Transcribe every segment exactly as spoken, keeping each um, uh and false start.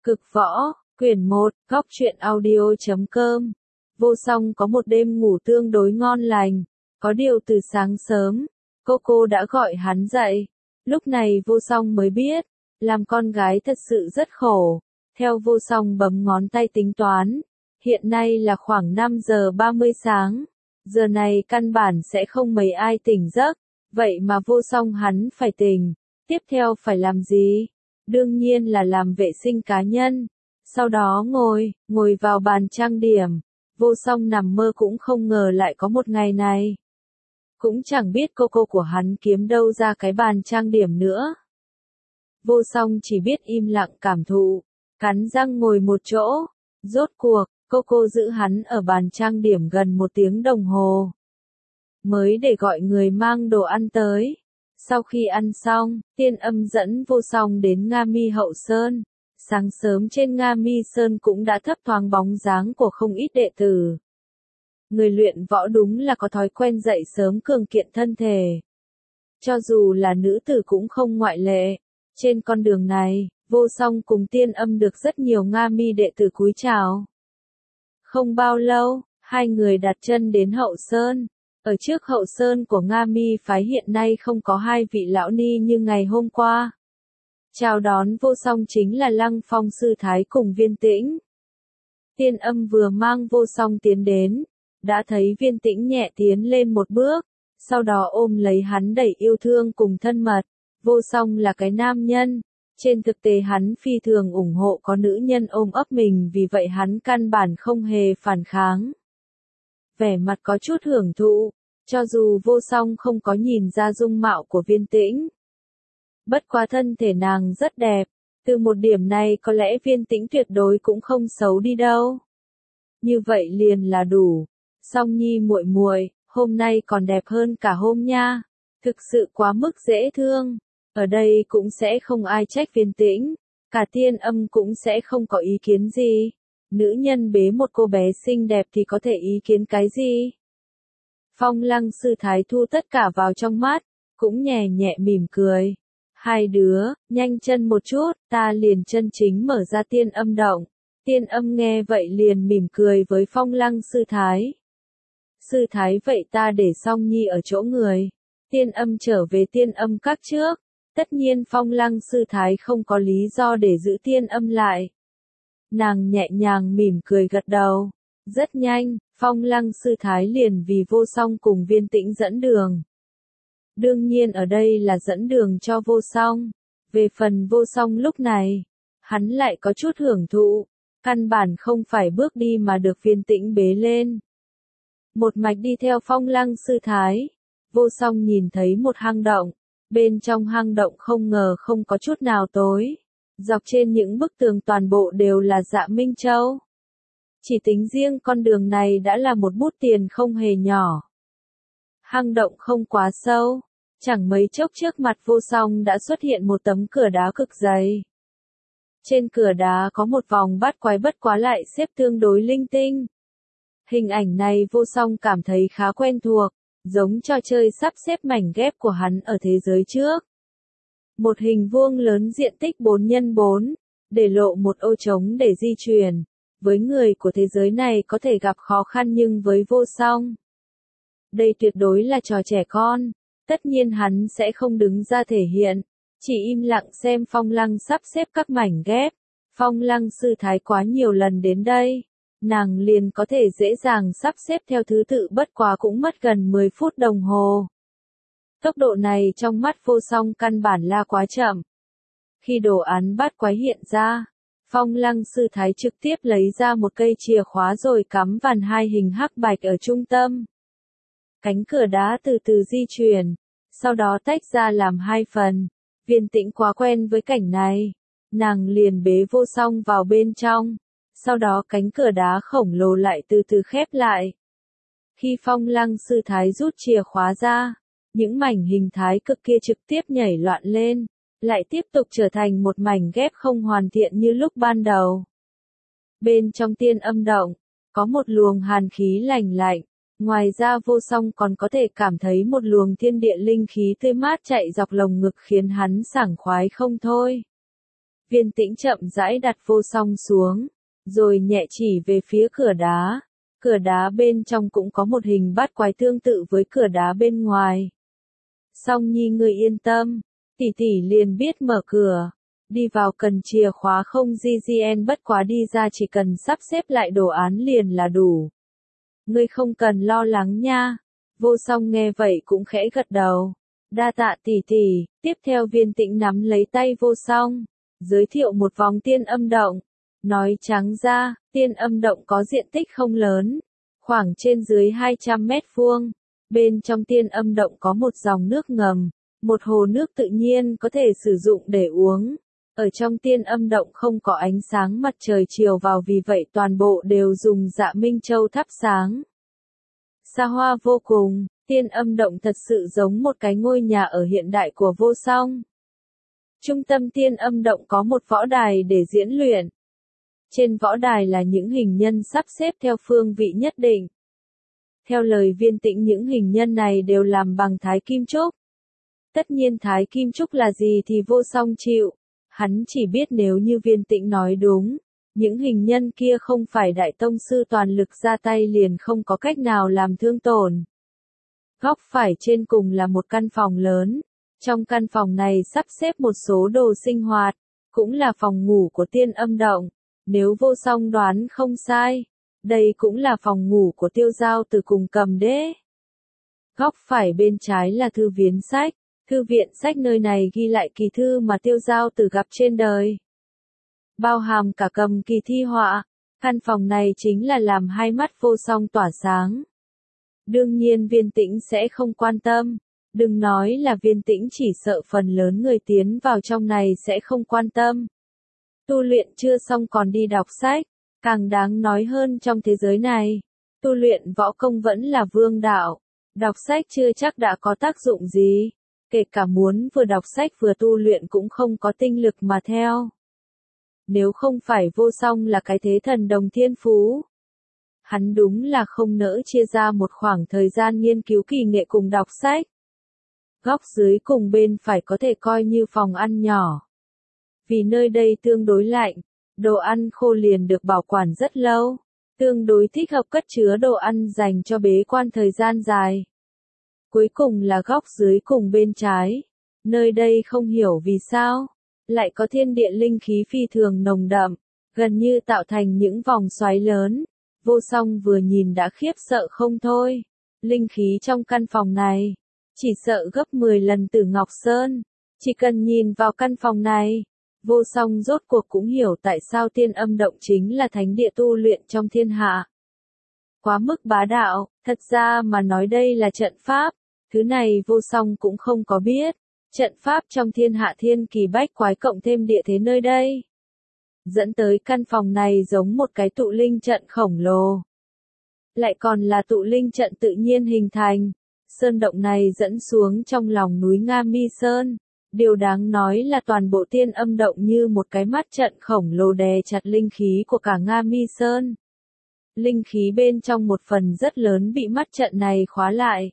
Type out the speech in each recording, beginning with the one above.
Cực võ, quyển một, góc truyện audio chấm com. Vô Song có một đêm ngủ tương đối ngon lành, có điều từ sáng sớm, cô cô đã gọi hắn dậy. Lúc này Vô Song mới biết, làm con gái thật sự rất khổ. Theo Vô Song bấm ngón tay tính toán, hiện nay là khoảng năm giờ ba mươi sáng. Giờ này căn bản sẽ không mấy ai tỉnh giấc, vậy mà Vô Song hắn phải tỉnh. Tiếp theo phải làm gì? Đương nhiên là làm vệ sinh cá nhân. Sau đó ngồi, ngồi vào bàn trang điểm. Vô Song nằm mơ cũng không ngờ lại có một ngày này. Cũng chẳng biết cô cô của hắn kiếm đâu ra cái bàn trang điểm nữa. Vô Song chỉ biết im lặng cảm thụ, cắn răng ngồi một chỗ. Rốt cuộc, cô cô giữ hắn ở bàn trang điểm gần một tiếng đồng hồ. Mới để gọi người mang đồ ăn tới. Sau khi ăn xong, Tiên Âm dẫn Vô Song đến Nga Mi Hậu Sơn. Sáng sớm trên Nga Mi Sơn cũng đã thấp thoáng bóng dáng của không ít đệ tử. Người luyện võ đúng là có thói quen dậy sớm cường kiện thân thể. Cho dù là nữ tử cũng không ngoại lệ. Trên con đường này, Vô Song cùng Tiên Âm được rất nhiều Nga Mi đệ tử cúi chào. Không bao lâu, hai người đặt chân đến Hậu Sơn. Ở trước Hậu Sơn của Nga Mi phái hiện nay không có hai vị lão ni như ngày hôm qua. Chào đón Vô Song chính là Lăng Phong sư thái cùng Viên Tĩnh. Tiên Âm vừa mang Vô Song tiến đến, đã thấy Viên Tĩnh nhẹ tiến lên một bước, sau đó ôm lấy hắn đầy yêu thương cùng thân mật. Vô Song là cái nam nhân, trên thực tế hắn phi thường ủng hộ có nữ nhân ôm ấp mình, vì vậy hắn căn bản không hề phản kháng. Vẻ mặt có chút hưởng thụ, cho dù Vô Song không có nhìn ra dung mạo của Viên Tĩnh. Bất quá thân thể nàng rất đẹp, từ một điểm này có lẽ Viên Tĩnh tuyệt đối cũng không xấu đi đâu. Như vậy liền là đủ. Song Nhi muội muội, hôm nay còn đẹp hơn cả hôm nha. Thực sự quá mức dễ thương. Ở đây cũng sẽ không ai trách Viên Tĩnh, cả Tiên Âm cũng sẽ không có ý kiến gì. Nữ nhân bế một cô bé xinh đẹp thì có thể ý kiến cái gì? Phong Lăng sư thái thu tất cả vào trong mắt, cũng nhẹ nhẹ mỉm cười. Hai đứa, nhanh chân một chút, ta liền chân chính mở ra Tiên Âm động. Tiên Âm nghe vậy liền mỉm cười với Phong Lăng sư thái. Sư thái vậy ta để Song Nhi ở chỗ người. Tiên Âm trở về Tiên Âm các trước. Tất nhiên Phong Lăng sư thái không có lý do để giữ Tiên Âm lại. Nàng nhẹ nhàng mỉm cười gật đầu. Rất nhanh, Phong Lăng sư thái liền vì Vô Song cùng Viên Tĩnh dẫn đường. Đương nhiên ở đây là dẫn đường cho Vô Song. Về phần Vô Song lúc này, hắn lại có chút hưởng thụ, căn bản không phải bước đi mà được Viên Tĩnh bế lên. Một mạch đi theo Phong Lăng sư thái, Vô Song nhìn thấy một hang động, bên trong hang động không ngờ không có chút nào tối. Dọc trên những bức tường toàn bộ đều là Dạ Minh Châu. Chỉ tính riêng con đường này đã là một bút tiền không hề nhỏ. Hang động không quá sâu, chẳng mấy chốc trước mặt Vô Song đã xuất hiện một tấm cửa đá cực dày. Trên cửa đá có một vòng bát quái bất quá lại xếp tương đối linh tinh. Hình ảnh này Vô Song cảm thấy khá quen thuộc, giống trò chơi sắp xếp mảnh ghép của hắn ở thế giới trước. Một hình vuông lớn diện tích bốn nhân bốn, để lộ một ô trống để di chuyển. Với người của thế giới này có thể gặp khó khăn, nhưng với Vô Song, đây tuyệt đối là trò trẻ con. Tất nhiên hắn sẽ không đứng ra thể hiện, chỉ im lặng xem Phong Lăng sắp xếp các mảnh ghép. Phong Lăng sư thái quá nhiều lần đến đây, nàng liền có thể dễ dàng sắp xếp theo thứ tự, bất quá cũng mất gần mười phút đồng hồ. Tốc độ này trong mắt Vô Song căn bản là quá chậm. Khi đồ án bát quái hiện ra, Phong Lăng sư thái trực tiếp lấy ra một cây chìa khóa rồi cắm vàn hai hình hắc bạch ở trung tâm. Cánh cửa đá từ từ di chuyển, sau đó tách ra làm hai phần. Viên Tĩnh quá quen với cảnh này, nàng liền bế Vô Song vào bên trong. Sau đó cánh cửa đá khổng lồ lại từ từ khép lại. Khi Phong Lăng sư thái rút chìa khóa ra, những mảnh hình thái cực kia trực tiếp nhảy loạn lên, lại tiếp tục trở thành một mảnh ghép không hoàn thiện như lúc ban đầu. Bên trong Tiên Âm động, có một luồng hàn khí lành lạnh, ngoài ra Vô Song còn có thể cảm thấy một luồng thiên địa linh khí tươi mát chạy dọc lồng ngực khiến hắn sảng khoái không thôi. Viên Tĩnh chậm rãi đặt Vô Song xuống, rồi nhẹ chỉ về phía cửa đá. Cửa đá bên trong cũng có một hình bát quái tương tự với cửa đá bên ngoài. Song Nhi ngươi yên tâm, tỷ tỷ liền biết mở cửa. Đi vào cần chìa khóa không gi gen, bất quá đi ra chỉ cần sắp xếp lại đồ án liền là đủ. Ngươi không cần lo lắng nha. Vô Song nghe vậy cũng khẽ gật đầu. Đa tạ tỷ tỷ. Tiếp theo Viên Tĩnh nắm lấy tay Vô Song, giới thiệu một vòng tiên âm động. Nói trắng ra, tiên âm động có diện tích không lớn, khoảng trên dưới hai trăm mét vuông. Bên trong tiên âm động có một dòng nước ngầm, một hồ nước tự nhiên có thể sử dụng để uống. Ở trong tiên âm động không có ánh sáng mặt trời chiếu vào, vì vậy toàn bộ đều dùng dạ minh châu thắp sáng. Xa hoa vô cùng, tiên âm động thật sự giống một cái ngôi nhà ở hiện đại của Vô Song. Trung tâm tiên âm động có một võ đài để diễn luyện. Trên võ đài là những hình nhân sắp xếp theo phương vị nhất định. Theo lời Viên Tĩnh, những hình nhân này đều làm bằng thái kim trúc. Tất nhiên thái kim trúc là gì thì Vô Song chịu. Hắn chỉ biết nếu như Viên Tĩnh nói đúng, những hình nhân kia không phải đại tông sư toàn lực ra tay liền không có cách nào làm thương tổn. Góc phải trên cùng là một căn phòng lớn. Trong căn phòng này sắp xếp một số đồ sinh hoạt, cũng là phòng ngủ của tiên âm động. Nếu Vô Song đoán không sai, đây cũng là phòng ngủ của Tiêu Giao Tử cùng Cầm Đế. Góc phải bên trái là thư viện sách. Thư viện sách nơi này ghi lại kỳ thư mà Tiêu Giao Tử gặp trên đời, bao hàm cả cầm kỳ thi họa. Căn phòng này chính là làm hai mắt Vô Song tỏa sáng. Đương nhiên Viên Tĩnh sẽ không quan tâm. Đừng nói là Viên Tĩnh, chỉ sợ phần lớn người tiến vào trong này sẽ không quan tâm. Tu luyện chưa xong còn đi đọc sách. Càng đáng nói hơn, trong thế giới này, tu luyện võ công vẫn là vương đạo. Đọc sách chưa chắc đã có tác dụng gì. Kể cả muốn vừa đọc sách vừa tu luyện cũng không có tinh lực mà theo. Nếu không phải Vô Song là cái thế thần đồng thiên phú, hắn đúng là không nỡ chia ra một khoảng thời gian nghiên cứu kỳ nghệ cùng đọc sách. Góc dưới cùng bên phải có thể coi như phòng ăn nhỏ. Vì nơi đây tương đối lạnh, đồ ăn khô liền được bảo quản rất lâu, tương đối thích hợp cất chứa đồ ăn dành cho bế quan thời gian dài. Cuối cùng là góc dưới cùng bên trái. Nơi đây không hiểu vì sao lại có thiên địa linh khí phi thường nồng đậm, gần như tạo thành những vòng xoáy lớn. Vô Song vừa nhìn đã khiếp sợ không thôi. Linh khí trong căn phòng này chỉ sợ gấp mười lần Tử Ngọc Sơn. Chỉ cần nhìn vào căn phòng này, Vô Song rốt cuộc cũng hiểu tại sao tiên âm động chính là thánh địa tu luyện trong thiên hạ. Quá mức bá đạo. Thật ra mà nói đây là trận pháp. Thứ này Vô Song cũng không có biết. Trận pháp trong thiên hạ thiên kỳ bách quái cộng thêm địa thế nơi đây, dẫn tới căn phòng này giống một cái tụ linh trận khổng lồ. Lại còn là tụ linh trận tự nhiên hình thành. Sơn động này dẫn xuống trong lòng núi Nga Mi Sơn. Điều đáng nói là toàn bộ tiên âm động như một cái mắt trận khổng lồ đè chặt linh khí của cả Nga Mi Sơn. Linh khí bên trong một phần rất lớn bị mắt trận này khóa lại.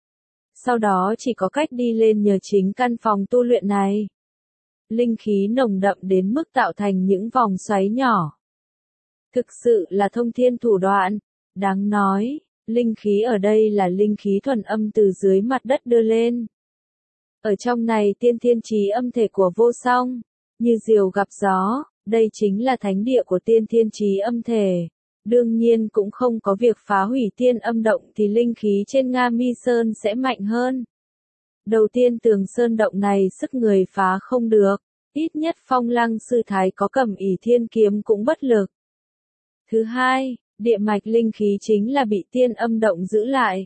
Sau đó chỉ có cách đi lên nhờ chính căn phòng tu luyện này. Linh khí nồng đậm đến mức tạo thành những vòng xoáy nhỏ. Thực sự là thông thiên thủ đoạn. Đáng nói, linh khí ở đây là linh khí thuần âm từ dưới mặt đất đưa lên. Ở trong này tiên thiên chí âm thể của Vô Song, như diều gặp gió, đây chính là thánh địa của tiên thiên chí âm thể. Đương nhiên cũng không có việc phá hủy tiên âm động thì linh khí trên Nga Mi Sơn sẽ mạnh hơn. Đầu tiên tường sơn động này sức người phá không được, ít nhất Phong Lăng sư thái có cầm ỷ thiên kiếm cũng bất lực. Thứ hai, địa mạch linh khí chính là bị tiên âm động giữ lại.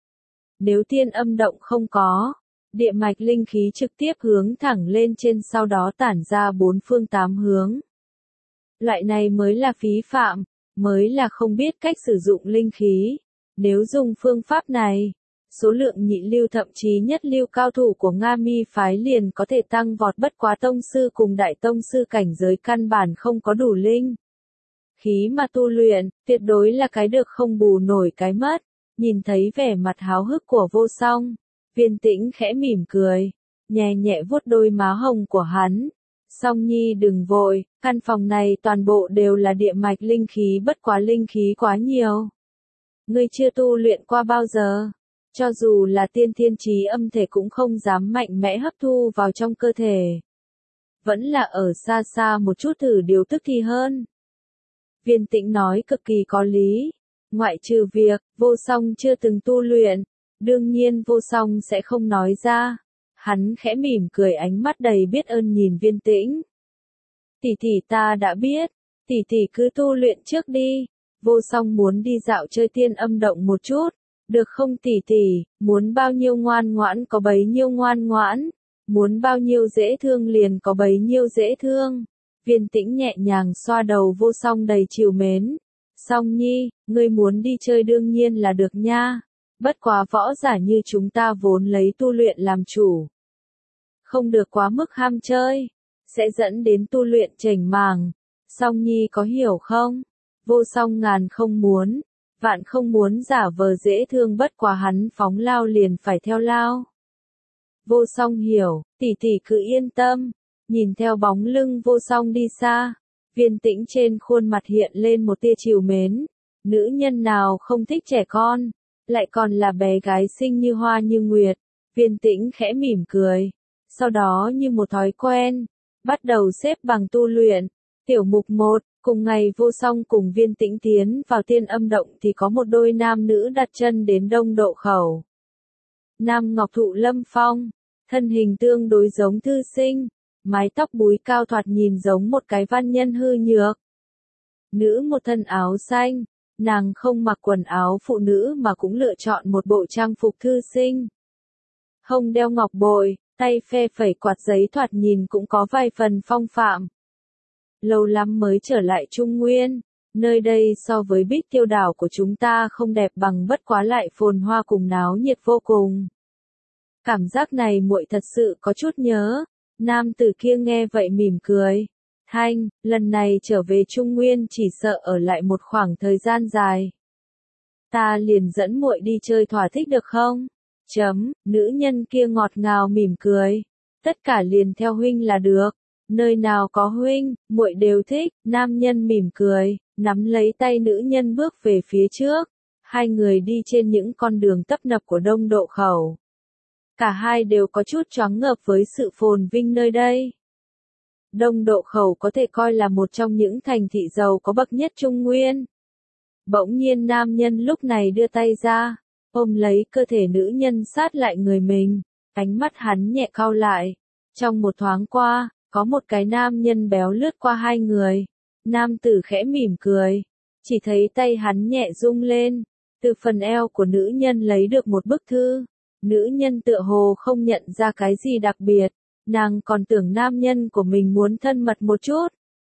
Nếu tiên âm động không có, địa mạch linh khí trực tiếp hướng thẳng lên trên sau đó tản ra bốn phương tám hướng. Loại này mới là phí phạm, mới là không biết cách sử dụng linh khí. Nếu dùng phương pháp này, số lượng nhị lưu thậm chí nhất lưu cao thủ của Nga Mi phái liền có thể tăng vọt, bất quá tông sư cùng đại tông sư cảnh giới căn bản không có đủ linh khí mà tu luyện, tuyệt đối là cái được không bù nổi cái mất. Nhìn thấy vẻ mặt háo hức của Vô Song, Viên Tĩnh khẽ mỉm cười, nhẹ nhẹ vuốt đôi má hồng của hắn. Song Nhi đừng vội, căn phòng này toàn bộ đều là địa mạch linh khí, bất quá linh khí quá nhiều. Ngươi chưa tu luyện qua bao giờ, cho dù là tiên thiên chí âm thể cũng không dám mạnh mẽ hấp thu vào trong cơ thể. Vẫn là ở xa xa một chút thử điều tức thì hơn. Viên Tĩnh nói cực kỳ có lý, ngoại trừ việc Vô Song chưa từng tu luyện, đương nhiên Vô Song sẽ không nói ra. Hắn khẽ mỉm cười, ánh mắt đầy biết ơn nhìn Viên Tĩnh. Tỷ tỷ ta đã biết, tỷ tỷ cứ tu luyện trước đi. Vô Song muốn đi dạo chơi tiên âm động một chút, được không tỷ tỷ, muốn bao nhiêu ngoan ngoãn có bấy nhiêu ngoan ngoãn, muốn bao nhiêu dễ thương liền có bấy nhiêu dễ thương. Viên Tĩnh nhẹ nhàng xoa đầu Vô Song đầy trìu mến. Song Nhi, ngươi muốn đi chơi đương nhiên là được nha, bất quá võ giả như chúng ta vốn lấy tu luyện làm chủ. Không được quá mức ham chơi, sẽ dẫn đến tu luyện chểnh mảng. Song Nhi có hiểu không? Vô Song ngàn không muốn, vạn không muốn giả vờ dễ thương, bất quá hắn phóng lao liền phải theo lao. Vô Song hiểu, tỷ tỷ cứ yên tâm. Nhìn theo bóng lưng Vô Song đi xa, Viên Tĩnh trên khuôn mặt hiện lên một tia trìu mến. Nữ nhân nào không thích trẻ con, lại còn là bé gái xinh như hoa như nguyệt. Viên Tĩnh khẽ mỉm cười, sau đó như một thói quen, bắt đầu xếp bằng tu luyện. Tiểu mục một, cùng ngày Vô Song cùng Viên Tĩnh tiến vào tiên âm động thì có một đôi nam nữ đặt chân đến Đông Độ Khẩu. Nam ngọc thụ lâm phong, thân hình tương đối giống thư sinh, mái tóc búi cao thoạt nhìn giống một cái văn nhân hư nhược. Nữ một thân áo xanh, nàng không mặc quần áo phụ nữ mà cũng lựa chọn một bộ trang phục thư sinh. Hông đeo ngọc bội, tay phe phẩy quạt giấy, thoạt nhìn cũng có vài phần phong phạm. Lâu lắm mới trở lại Trung Nguyên, nơi đây so với Bích Tiêu đảo của chúng ta không đẹp bằng, bất quá lại phồn hoa cùng náo nhiệt vô cùng. Cảm giác này muội thật sự có chút nhớ. Nam tử kia nghe vậy mỉm cười. Thanh, lần này trở về Trung Nguyên chỉ sợ ở lại một khoảng thời gian dài. Ta liền dẫn muội đi chơi thỏa thích được không? Chấm, nữ nhân kia ngọt ngào mỉm cười. Tất cả liền theo huynh là được. Nơi nào có huynh, muội đều thích. Nam nhân mỉm cười, nắm lấy tay nữ nhân bước về phía trước. Hai người đi trên những con đường tấp nập của Đông Độ Khẩu. Cả hai đều có chút choáng ngợp với sự phồn vinh nơi đây. Đông Độ Khẩu có thể coi là một trong những thành thị giàu có bậc nhất Trung Nguyên. Bỗng nhiên nam nhân lúc này đưa tay ra, ôm lấy cơ thể nữ nhân sát lại người mình, ánh mắt hắn nhẹ cau lại. Trong một thoáng qua, có một cái nam nhân béo lướt qua hai người. Nam tử khẽ mỉm cười, chỉ thấy tay hắn nhẹ rung lên, từ phần eo của nữ nhân lấy được một bức thư. Nữ nhân tựa hồ không nhận ra cái gì đặc biệt, nàng còn tưởng nam nhân của mình muốn thân mật một chút.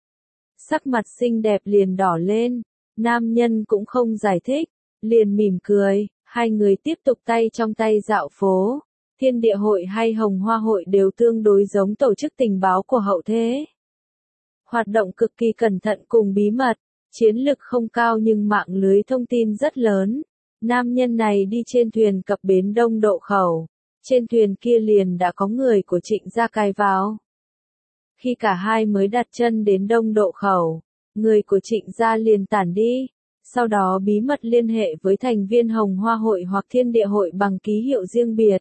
Sắc mặt xinh đẹp liền đỏ lên, nam nhân cũng không giải thích, liền mỉm cười, hai người tiếp tục tay trong tay dạo phố. Thiên Địa Hội hay Hồng Hoa Hội đều tương đối giống tổ chức tình báo của hậu thế. Hoạt động cực kỳ cẩn thận cùng bí mật, chiến lực không cao nhưng mạng lưới thông tin rất lớn. Nam nhân này đi trên thuyền cập bến Đông Độ Khẩu, trên thuyền kia liền đã có người của Trịnh gia cai vào. Khi cả hai mới đặt chân đến Đông Độ Khẩu, người của Trịnh gia liền tản đi, sau đó bí mật liên hệ với thành viên Hồng Hoa Hội hoặc Thiên Địa Hội bằng ký hiệu riêng biệt.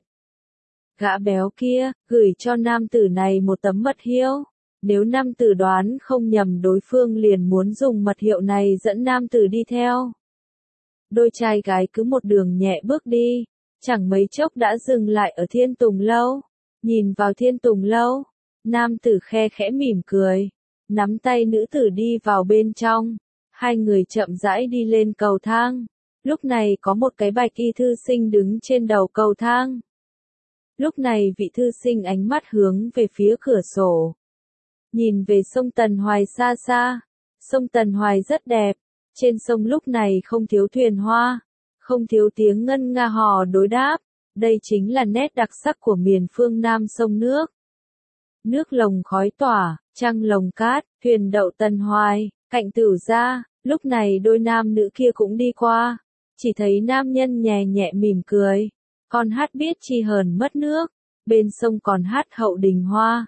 Gã béo kia, gửi cho nam tử này một tấm mật hiệu. Nếu nam tử đoán không nhầm, đối phương liền muốn dùng mật hiệu này dẫn nam tử đi theo. Đôi trai gái cứ một đường nhẹ bước đi, chẳng mấy chốc đã dừng lại ở Thiên Tùng Lâu. Nhìn vào Thiên Tùng Lâu, nam tử khe khẽ mỉm cười, nắm tay nữ tử đi vào bên trong. Hai người chậm rãi đi lên cầu thang. Lúc này có một cái bạch y thư sinh đứng trên đầu cầu thang. Lúc này vị thư sinh ánh mắt hướng về phía cửa sổ, nhìn về sông Tần Hoài xa xa. Sông Tần Hoài rất đẹp, trên sông lúc này không thiếu thuyền hoa, không thiếu tiếng ngân nga hò đối đáp. Đây chính là nét đặc sắc của miền phương Nam sông nước. Nước lồng khói tỏa, trăng lồng cát, thuyền đậu Tần Hoài, cạnh Tửu gia. Lúc này đôi nam nữ kia cũng đi qua, chỉ thấy nam nhân nhẹ nhẹ mỉm cười, con hát biết chi hờn mất nước, bên sông còn hát hậu đình hoa.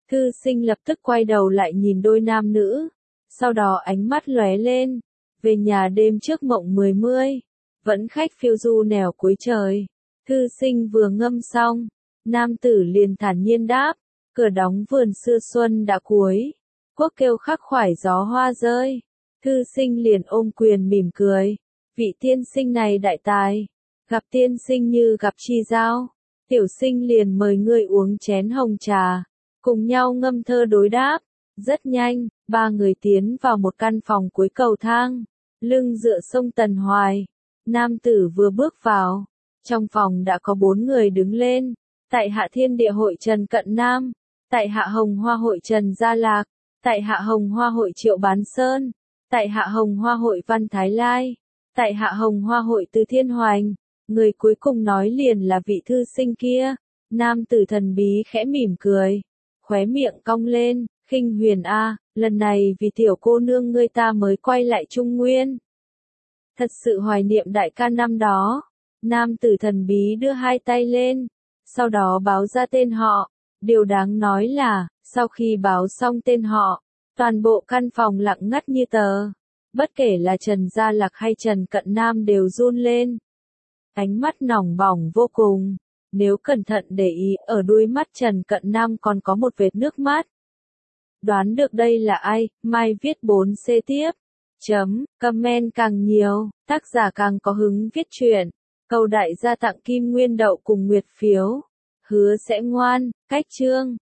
Thư sinh lập tức quay đầu lại nhìn đôi nam nữ. Sau đó ánh mắt lóe lên. Về nhà đêm trước mộng mười mươi. Vẫn khách phiêu du nẻo cuối trời. Thư sinh vừa ngâm xong. Nam tử liền thản nhiên đáp. Cửa đóng vườn xưa xuân đã cuối. Quốc kêu khắc khoải gió hoa rơi. Thư sinh liền ôm quyền mỉm cười. Vị tiên sinh này đại tài. Gặp tiên sinh như gặp chi giao. Tiểu sinh liền mời ngươi uống chén hồng trà. Cùng nhau ngâm thơ đối đáp. Rất nhanh, ba người tiến vào một căn phòng cuối cầu thang. Lưng dựa sông Tần Hoài. Nam tử vừa bước vào. Trong phòng đã có bốn người đứng lên. Tại hạ thiên địa hội Trần Cận Nam. Tại hạ hồng hoa hội Trần Gia Lạc. Tại hạ hồng hoa hội Triệu Bán Sơn. Tại hạ hồng hoa hội Văn Thái Lai. Tại hạ hồng hoa hội Từ Thiên Hoành. Người cuối cùng nói liền là vị thư sinh kia. Nam tử thần bí khẽ mỉm cười. Khóe miệng cong lên, khinh huyền a, lần này vì tiểu cô nương ngươi ta mới quay lại Trung Nguyên. Thật sự hoài niệm đại ca năm đó. Nam tử thần bí đưa hai tay lên. Sau đó báo ra tên họ. Điều đáng nói là, sau khi báo xong tên họ, toàn bộ căn phòng lặng ngắt như tờ. Bất kể là Trần Gia Lạc hay Trần Cận Nam đều run lên. Ánh mắt nóng bỏng vô cùng. Nếu cẩn thận để ý, ở đuôi mắt Trần Cận Nam còn có một vệt nước mắt. Đoán được đây là ai, mai viết bốn C tiếp. Chấm, comment càng nhiều, tác giả càng có hứng viết truyện. Cầu đại gia tặng kim nguyên đậu cùng nguyệt phiếu. Hứa sẽ ngoan, cách chương.